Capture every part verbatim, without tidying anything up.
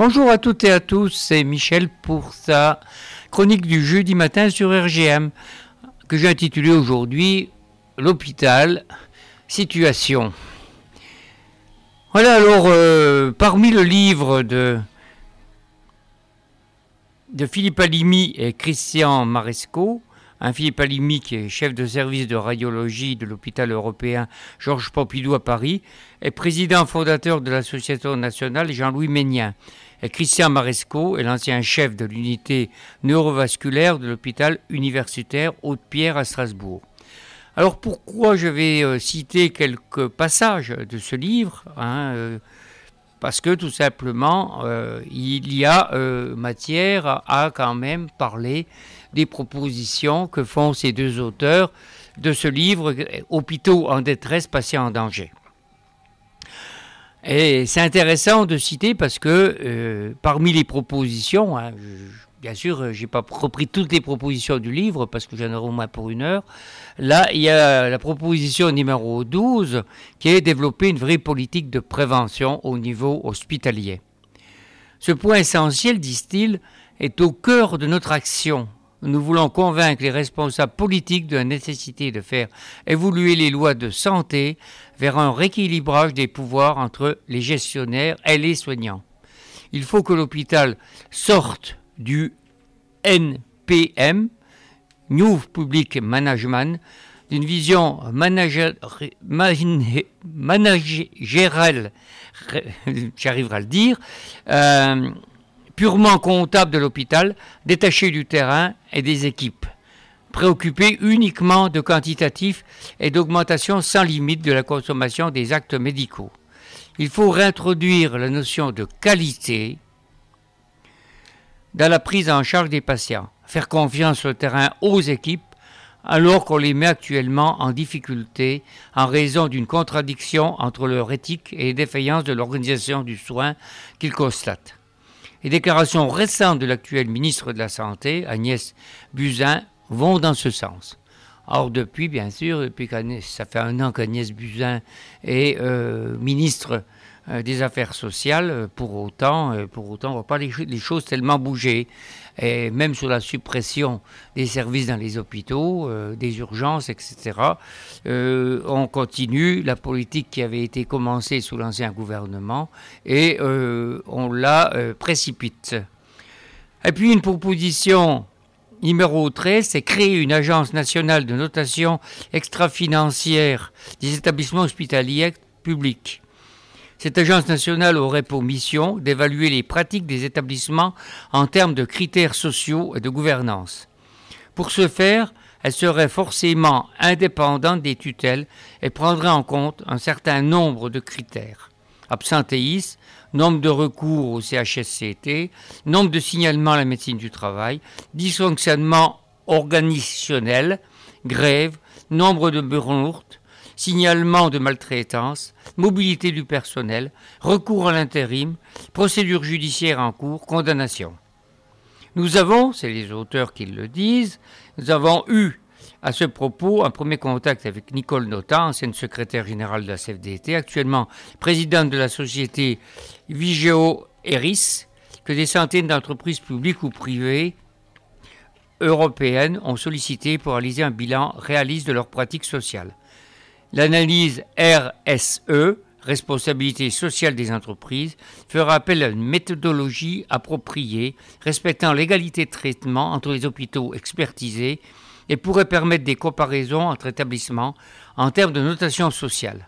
Bonjour à toutes et à tous, c'est Michel pour sa chronique du jeudi matin sur R G M que j'ai intitulée aujourd'hui L'hôpital, situation. Voilà alors, euh, parmi le livre de, de Philippe Halimi et Christian Marescot, hein, Philippe Halimi qui est chef de service de radiologie de l'hôpital européen Georges Pompidou à Paris, et président fondateur de l'association nationale Jean-Louis Ménien. Et Christian Marescot est l'ancien chef de l'unité neurovasculaire de l'hôpital universitaire Haute-Pierre à Strasbourg. Alors pourquoi je vais euh, citer quelques passages de ce livre, hein, euh, parce que tout simplement euh, il y a euh, matière à, à quand même parler des propositions que font ces deux auteurs de ce livre « Hôpitaux en détresse, patients en danger ». Et c'est intéressant de citer parce que euh, parmi les propositions, hein, je, bien sûr, je n'ai pas repris toutes les propositions du livre parce que j'en aurai au moins pour une heure. Là, il y a la proposition numéro douze qui est développer une vraie politique de prévention au niveau hospitalier. Ce point essentiel, disent-ils, est au cœur de notre action. Nous voulons convaincre les responsables politiques de la nécessité de faire évoluer les lois de santé vers un rééquilibrage des pouvoirs entre les gestionnaires et les soignants. Il faut que l'hôpital sorte du N P M, New Public Management, d'une vision managériale, managériale j'arriverai à le dire, euh, purement comptable de l'hôpital, détaché du terrain et des équipes, préoccupé uniquement de quantitatif et d'augmentation sans limite de la consommation des actes médicaux. Il faut réintroduire la notion de qualité dans la prise en charge des patients, faire confiance sur le terrain aux équipes alors qu'on les met actuellement en difficulté en raison d'une contradiction entre leur éthique et les défaillances de l'organisation du soin qu'ils constatent. Les déclarations récentes de l'actuelle ministre de la Santé, Agnès Buzyn, vont dans ce sens. Or, depuis, bien sûr, depuis qu'Agnès, ça fait un an qu'Agnès Buzyn est euh, ministre euh, des Affaires sociales, pour autant, euh, pour autant, on ne voit pas les, les choses tellement bouger. Et même sur la suppression des services dans les hôpitaux, euh, des urgences, et cetera, euh, on continue la politique qui avait été commencée sous l'ancien gouvernement et euh, on la euh, précipite. Et puis une proposition numéro treize, c'est créer une agence nationale de notation extra-financière des établissements hospitaliers publics. Cette agence nationale aurait pour mission d'évaluer les pratiques des établissements en termes de critères sociaux et de gouvernance. Pour ce faire, elle serait forcément indépendante des tutelles et prendrait en compte un certain nombre de critères. Absentéisme, nombre de recours au C H S C T, nombre de signalements à la médecine du travail, dysfonctionnement organisationnel, grève, nombre de burn-out, signalement de maltraitance, mobilité du personnel, recours à l'intérim, procédure judiciaire en cours, condamnation. Nous avons, c'est les auteurs qui le disent, nous avons eu à ce propos un premier contact avec Nicole Notat, ancienne secrétaire générale de la C F D T, actuellement présidente de la société Vigeo Eris, que des centaines d'entreprises publiques ou privées européennes ont sollicité pour réaliser un bilan réaliste de leurs pratiques sociales. L'analyse R S E, responsabilité sociale des entreprises, fera appel à une méthodologie appropriée, respectant l'égalité de traitement entre les hôpitaux expertisés et pourrait permettre des comparaisons entre établissements en termes de notation sociale.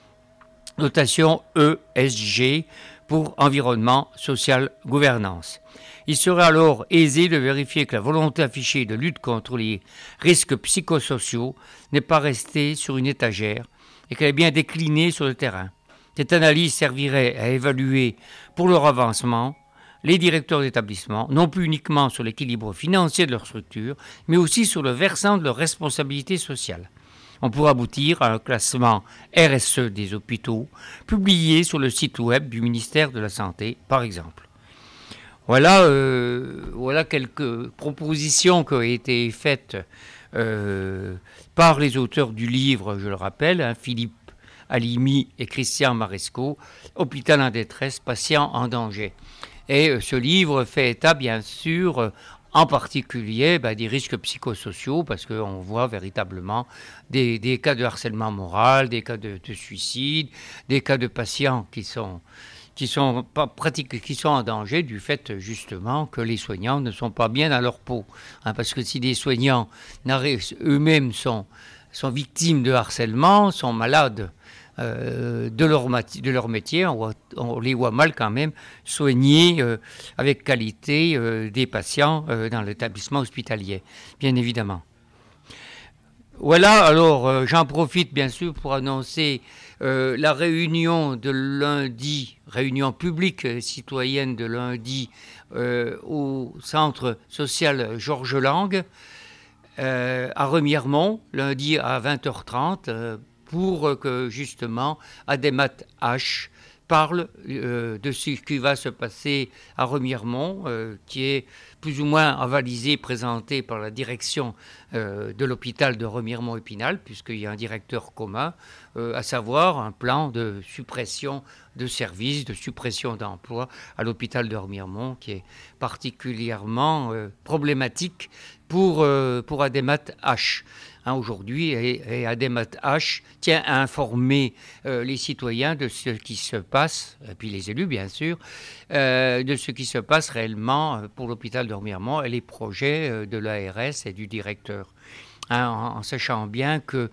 Notation E S G pour environnement, social, gouvernance. Il serait alors aisé de vérifier que la volonté affichée de lutte contre les risques psychosociaux n'est pas restée sur une étagère et qu'elle est bien déclinée sur le terrain. Cette analyse servirait à évaluer pour leur avancement les directeurs d'établissement, non plus uniquement sur l'équilibre financier de leur structure, mais aussi sur le versant de leur responsabilité sociale. On pourrait aboutir à un classement R S E des hôpitaux, publié sur le site web du ministère de la Santé, par exemple. Voilà, euh, voilà quelques propositions qui ont été faites euh, par les auteurs du livre, je le rappelle, hein, Philippe Halimi et Christian Marescot, Hôpital en détresse, patients en danger. Et euh, ce livre fait état, bien sûr, euh, en particulier ben, des risques psychosociaux, parce qu'on voit véritablement des, des cas de harcèlement moral, des cas de, de suicide, des cas de patients qui sont, qui, sont pas pratiques, qui sont en danger du fait justement que les soignants ne sont pas bien dans leur peau. Hein, parce que si des soignants eux-mêmes sont, sont victimes de harcèlement, sont malades, Euh, de, leur mati- de leur métier, on, voit, on les voit mal quand même soigner euh, avec qualité euh, des patients euh, dans l'établissement hospitalier, bien évidemment. Voilà, alors euh, j'en profite bien sûr pour annoncer euh, la réunion de lundi, réunion publique euh, citoyenne de lundi euh, au centre social Georges Lang euh, à Remiremont, lundi à vingt heures trente. Euh, pour que justement Ademat H parle euh, de ce qui va se passer à Remiremont, euh, qui est plus ou moins avalisé, présenté par la direction euh, de l'hôpital de Remiremont-Épinal, puisqu'il y a un directeur commun, euh, à savoir un plan de suppression de services, de suppression d'emplois à l'hôpital de Remiremont, qui est particulièrement euh, problématique pour, euh, pour Ademat H. Hein, aujourd'hui, et, et Ademat H tient à informer euh, les citoyens de ce qui se passe, et puis les élus bien sûr, euh, de ce qui se passe réellement pour l'hôpital de Remiremont et les projets euh, de l'A R S et du directeur. Hein, en, en sachant bien qu'ils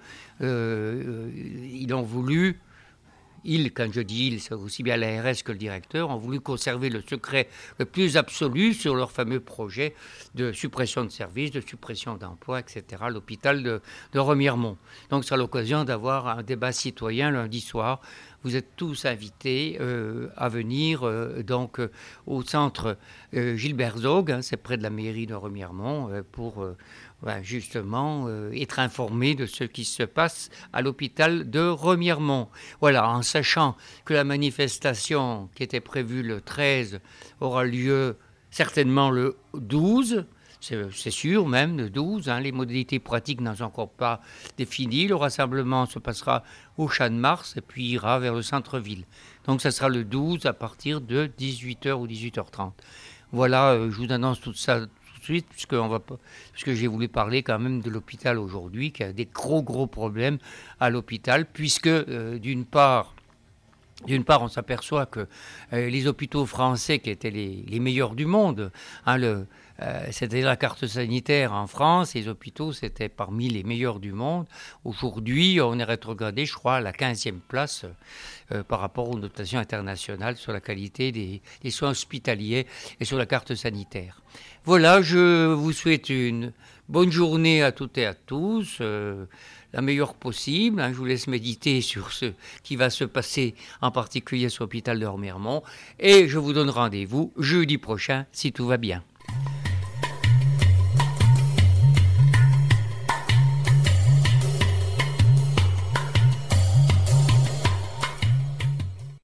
euh, ont voulu... Ils, quand je dis ils, c'est aussi bien l'A R S que le directeur, ont voulu conserver le secret le plus absolu sur leur fameux projet de suppression de services, de suppression d'emplois, et cetera, à l'hôpital de, de Remiremont. Donc, ce sera l'occasion d'avoir un débat citoyen lundi soir. Vous êtes tous invités euh, à venir euh, donc, euh, au centre euh, Gilbert Zog, hein, c'est près de la mairie de Remiremont, euh, pour... Euh, Ben justement, euh, être informé de ce qui se passe à l'hôpital de Remiremont. Voilà, en sachant que la manifestation qui était prévue le treize aura lieu certainement le douze, c'est, c'est sûr même, le douze, hein, les modalités pratiques n'en sont encore pas définies. Le rassemblement se passera au Champ de Mars et puis ira vers le centre-ville. Donc ça sera le douze à partir de dix-huit heures ou dix-huit heures trente. Voilà, euh, je vous annonce tout ça suite, puisque, on va, puisque j'ai voulu parler quand même de l'hôpital aujourd'hui, qui a des gros gros problèmes à l'hôpital, puisque euh, d'une part, d'une part, on s'aperçoit que euh, les hôpitaux français, qui étaient les, les meilleurs du monde, hein, le, euh, c'était la carte sanitaire en France, les hôpitaux, c'était parmi les meilleurs du monde. Aujourd'hui, on est rétrogradé, je crois, à la quinzième place euh, par rapport aux notations internationales sur la qualité des, des soins hospitaliers et sur la carte sanitaire. Voilà, je vous souhaite une bonne journée à toutes et à tous, euh, la meilleure possible. Hein, je vous laisse méditer sur ce qui va se passer, en particulier sur l'hôpital de Remiremont. Et je vous donne rendez-vous jeudi prochain, si tout va bien.